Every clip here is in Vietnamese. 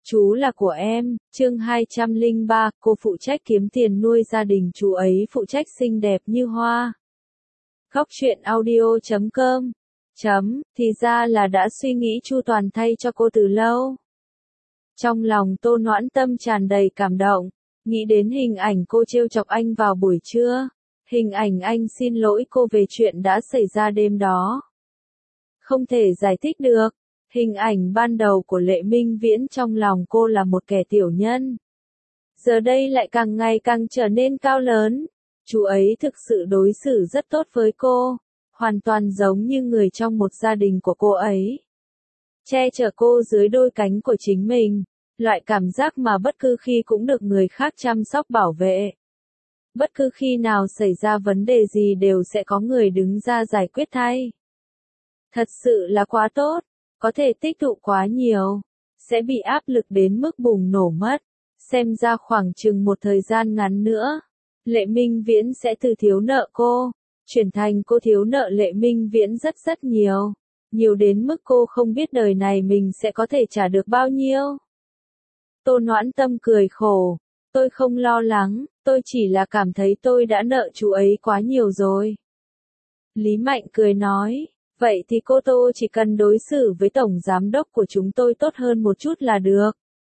Chú là của em, chương 203, cô phụ trách kiếm tiền nuôi gia đình, chú ấy phụ trách xinh đẹp như hoa. Góc truyện audio.com Thì ra là đã suy nghĩ chu toàn thay cho cô từ lâu. Trong lòng Tô Noãn Tâm tràn đầy cảm động, nghĩ đến hình ảnh cô trêu chọc anh vào buổi trưa, hình ảnh anh xin lỗi cô về chuyện đã xảy ra đêm đó. Không thể giải thích được. Hình ảnh ban đầu của Lệ Minh Viễn trong lòng cô là một kẻ tiểu nhân. Giờ đây lại càng ngày càng trở nên cao lớn. Chú ấy thực sự đối xử rất tốt với cô, hoàn toàn giống như người trong một gia đình của cô ấy. Che chở cô dưới đôi cánh của chính mình, loại cảm giác mà bất cứ khi cũng được người khác chăm sóc bảo vệ. Bất cứ khi nào xảy ra vấn đề gì đều sẽ có người đứng ra giải quyết thay. Thật sự là quá tốt. Có thể tích tụ quá nhiều, sẽ bị áp lực đến mức bùng nổ mất. Xem ra khoảng chừng một thời gian ngắn nữa, Lệ Minh Viễn sẽ từ thiếu nợ cô, chuyển thành cô thiếu nợ Lệ Minh Viễn rất rất nhiều. Nhiều đến mức cô không biết đời này mình sẽ có thể trả được bao nhiêu. Tô Noãn Tâm cười khổ, tôi không lo lắng, tôi chỉ là cảm thấy tôi đã nợ chú ấy quá nhiều rồi. Lý Mạnh cười nói. Vậy thì cô Tô chỉ cần đối xử với tổng giám đốc của chúng tôi tốt hơn một chút là được.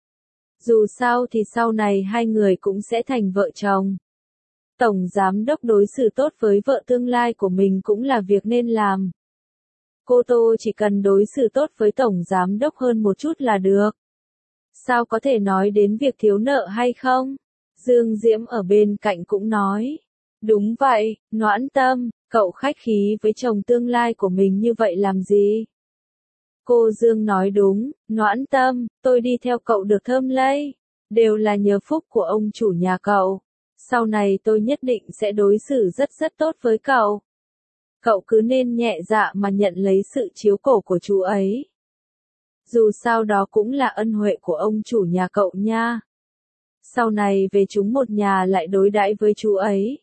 Dù sao thì sau này hai người cũng sẽ thành vợ chồng. Tổng giám đốc đối xử tốt với vợ tương lai của mình cũng là việc nên làm. Cô Tô chỉ cần đối xử tốt với tổng giám đốc hơn một chút là được. Sao có thể nói đến việc thiếu nợ hay không? Dương Diễm ở bên cạnh cũng nói. Đúng vậy, Noãn Tâm. Cậu khách khí với chồng tương lai của mình như vậy làm gì? Cô Dương nói đúng, Noãn Tâm, tôi đi theo cậu được thơm lây, đều là nhờ phúc của ông chủ nhà cậu. Sau này tôi nhất định sẽ đối xử rất rất tốt với cậu. Cậu cứ nên nhẹ dạ mà nhận lấy sự chiếu cố của chú ấy. Dù sao đó cũng là ân huệ của ông chủ nhà cậu nha. Sau này về chúng một nhà lại đối đãi với chú ấy.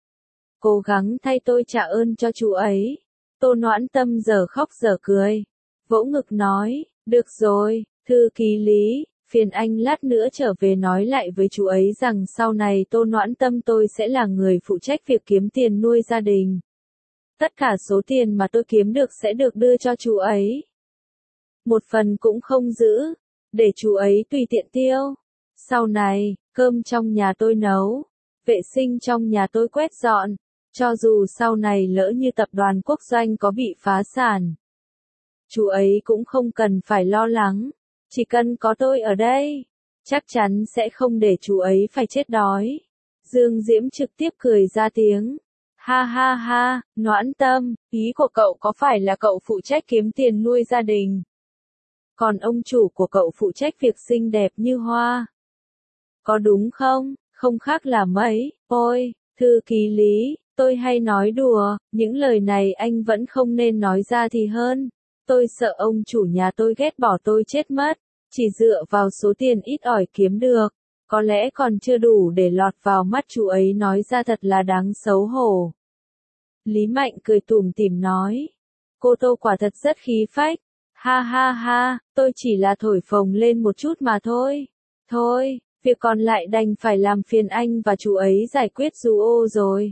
Cố gắng thay tôi trả ơn cho chú ấy. Tô Noãn Tâm giờ khóc giờ cười. Vỗ ngực nói, được rồi, thư ký Lý, phiền anh lát nữa trở về nói lại với chú ấy rằng sau này Tô Noãn Tâm tôi sẽ là người phụ trách việc kiếm tiền nuôi gia đình. Tất cả số tiền mà tôi kiếm được sẽ được đưa cho chú ấy. Một phần cũng không giữ, để chú ấy tùy tiện tiêu. Sau này, cơm trong nhà tôi nấu, vệ sinh trong nhà tôi quét dọn. Cho dù sau này lỡ như tập đoàn quốc doanh có bị phá sản, chú ấy cũng không cần phải lo lắng, chỉ cần có tôi ở đây, chắc chắn sẽ không để chú ấy phải chết đói. Dương Diễm trực tiếp cười ra tiếng. Ha ha ha, Noãn Tâm, ý của cậu có phải là cậu phụ trách kiếm tiền nuôi gia đình? Còn ông chủ của cậu phụ trách việc xinh đẹp như hoa. Có đúng không? Không khác là mấy, ôi, thư ký Lý. Tôi hay nói đùa, những lời này anh vẫn không nên nói ra thì hơn. Tôi sợ ông chủ nhà tôi ghét bỏ tôi chết mất. Chỉ dựa vào số tiền ít ỏi kiếm được, có lẽ còn chưa đủ để lọt vào mắt chú ấy, nói ra thật là đáng xấu hổ. Lý Mạnh cười tủm tỉm nói. Cô Tô quả thật rất khí phách. Ha ha ha, tôi chỉ là thổi phồng lên một chút mà thôi. Thôi, việc còn lại đành phải làm phiền anh và chú ấy giải quyết dù ô rồi.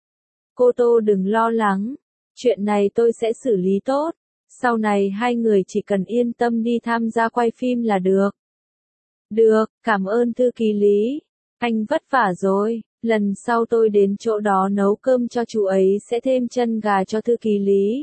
Cô Tô đừng lo lắng, chuyện này tôi sẽ xử lý tốt, sau này hai người chỉ cần yên tâm đi tham gia quay phim là được. Được, cảm ơn thư ký Lý, anh vất vả rồi, lần sau tôi đến chỗ đó nấu cơm cho chú ấy sẽ thêm chân gà cho thư ký Lý.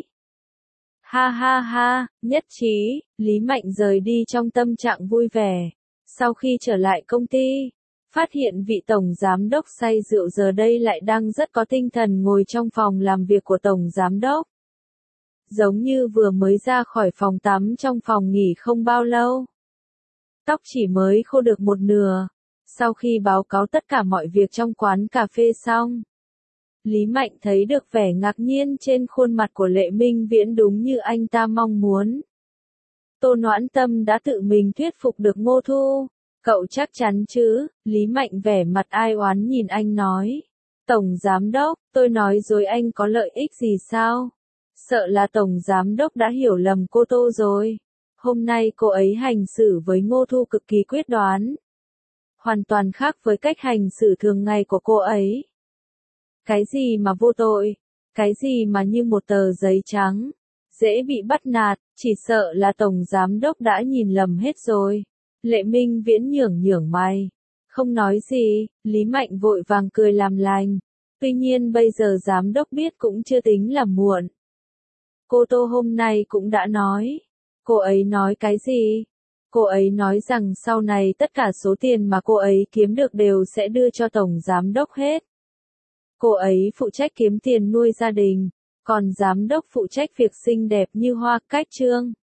Ha ha ha, nhất trí, Lý Mạnh rời đi trong tâm trạng vui vẻ. Sau khi trở lại công ty, phát hiện vị tổng giám đốc say rượu giờ đây lại đang rất có tinh thần ngồi trong phòng làm việc của tổng giám đốc. Giống như vừa mới ra khỏi phòng tắm trong phòng nghỉ không bao lâu. Tóc chỉ mới khô được một nửa. Sau khi báo cáo tất cả mọi việc trong quán cà phê xong, Lý Mạnh thấy được vẻ ngạc nhiên trên khuôn mặt của Lệ Minh Viễn đúng như anh ta mong muốn. Tô Noãn Tâm đã tự mình thuyết phục được Ngô Thu. Cậu chắc chắn chứ? Lý Mạnh vẻ mặt ai oán nhìn anh nói. Tổng giám đốc, tôi nói rồi anh có lợi ích gì sao? Sợ là tổng giám đốc đã hiểu lầm cô Tô rồi. Hôm nay cô ấy hành xử với Ngô Thu cực kỳ quyết đoán. Hoàn toàn khác với cách hành xử thường ngày của cô ấy. Cái gì mà vô tội, cái gì mà như một tờ giấy trắng, dễ bị bắt nạt, chỉ sợ là Tổng Giám Đốc đã nhìn lầm hết rồi. Lệ Minh Viễn nhưởng nhưởng mày. Không nói gì, Lý Mạnh vội vàng cười làm lành. Tuy nhiên bây giờ Giám Đốc biết cũng chưa tính là muộn. Cô Tô hôm nay cũng đã nói. Cô ấy nói cái gì? Cô ấy nói rằng sau này tất cả số tiền mà cô ấy kiếm được đều sẽ đưa cho Tổng Giám Đốc hết. Cô ấy phụ trách kiếm tiền nuôi gia đình, còn Giám Đốc phụ trách việc xinh đẹp như hoa, cách trương.